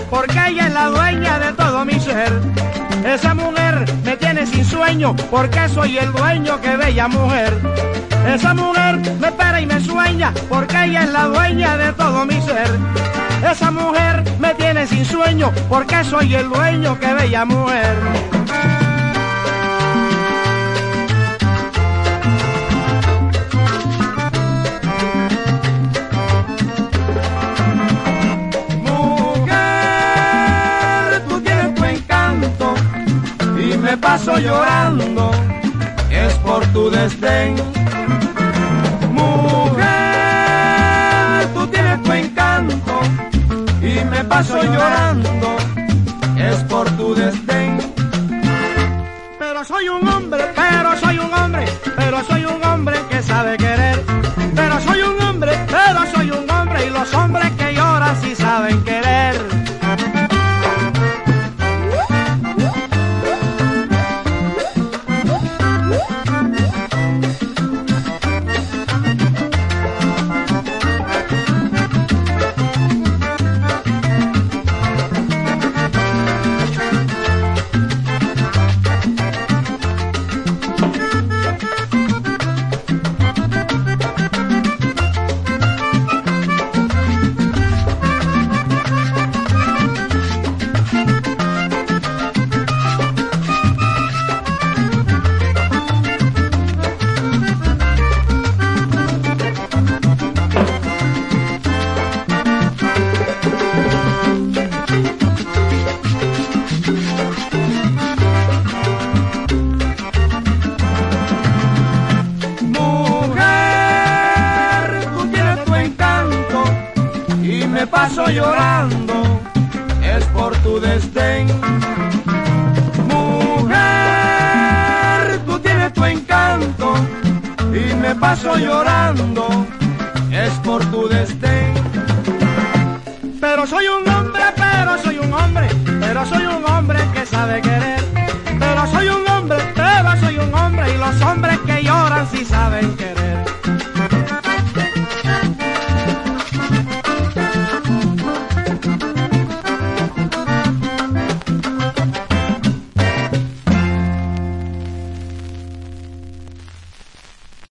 porque ella es la dueña de todo mi ser. Esa mujer me tiene sin sueño, porque soy el dueño, que bella mujer. Esa mujer me espera y me sueña, porque ella es la dueña de todo mi ser. Esa mujer me tiene sin sueño, porque soy el dueño, que bella mujer. Me paso llorando, es por tu desdén. Mujer, tú tienes tu encanto y me paso llorando, es por tu desdén. Pero soy un hombre, pero soy un hombre, pero soy un hombre que sabe querer. Pero soy un hombre, pero soy un hombre, y los hombres que lloran sí saben querer. Me paso llorando, es por tu desdén. Mujer, tú tienes tu encanto y me paso llorando, es por tu desdén. Pero soy un hombre, pero soy un hombre, pero soy un hombre que sabe querer. Pero soy un hombre, pero soy un hombre, y los hombres que lloran sí saben querer.